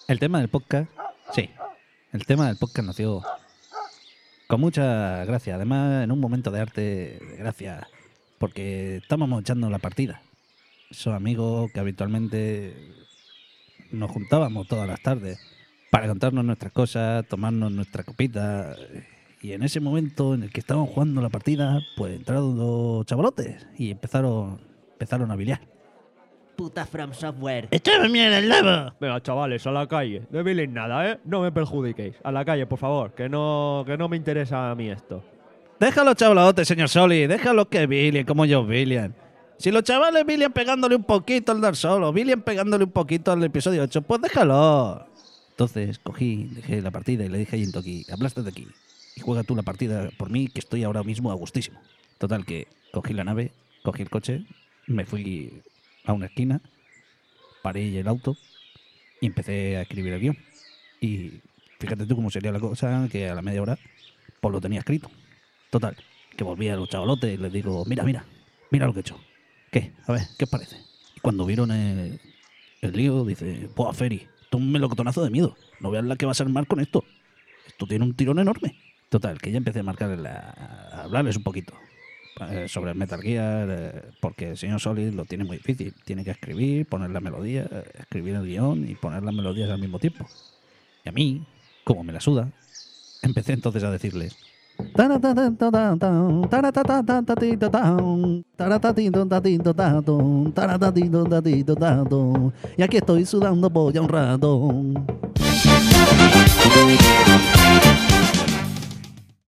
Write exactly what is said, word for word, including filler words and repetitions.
El tema del podcast, sí, el tema del podcast nació con mucha gracia. Además, en un momento de arte, de gracia, porque estábamos echando la partida. Esos amigos que habitualmente nos juntábamos todas las tardes para contarnos nuestras cosas, tomarnos nuestra copita. Y en ese momento en el que estábamos jugando la partida, pues entraron los chavalotes y empezaron, empezaron a biliar. Puta From Software. ¡Echame mierda el lava! Venga, chavales, a la calle. No biléis nada, ¿eh? No me perjudiquéis. A la calle, por favor, que no, que no me interesa a mí esto. Déjalo, chavalotes, señor Soli. Déjalo que bilien como ellos bilian. Si los chavales bilian pegándole un poquito al Dark Souls, bilian pegándole un poquito al episodio ocho, pues déjalo. Entonces cogí, dejé la partida y le dije a Jintoki, aplástate aquí y juega tú la partida por mí, que estoy ahora mismo a gustísimo. Total, que cogí la nave, cogí el coche, me fui a una esquina, paré el auto y empecé a escribir el guión. Y fíjate tú cómo sería la cosa, que a la media hora pues lo tenía escrito. Total, que volví a los chavalotes y les digo, mira, mira, mira lo que he hecho. ¿Qué? A ver, ¿qué os parece? Y cuando vieron el, el lío, dice, pues Feri, esto es un melocotonazo de miedo. No veas la que va a ser mal con esto. Esto tiene un tirón enorme. Total, que ya empecé a marcar, la, a hablarles un poquito eh, sobre el Metal Gear, eh, porque el señor Solid lo tiene muy difícil. Tiene que escribir, poner la melodía, eh, escribir el guión y poner las melodías al mismo tiempo. Y a mí, como me la suda, empecé entonces a decirles, y aquí estoy sudando polla un rato.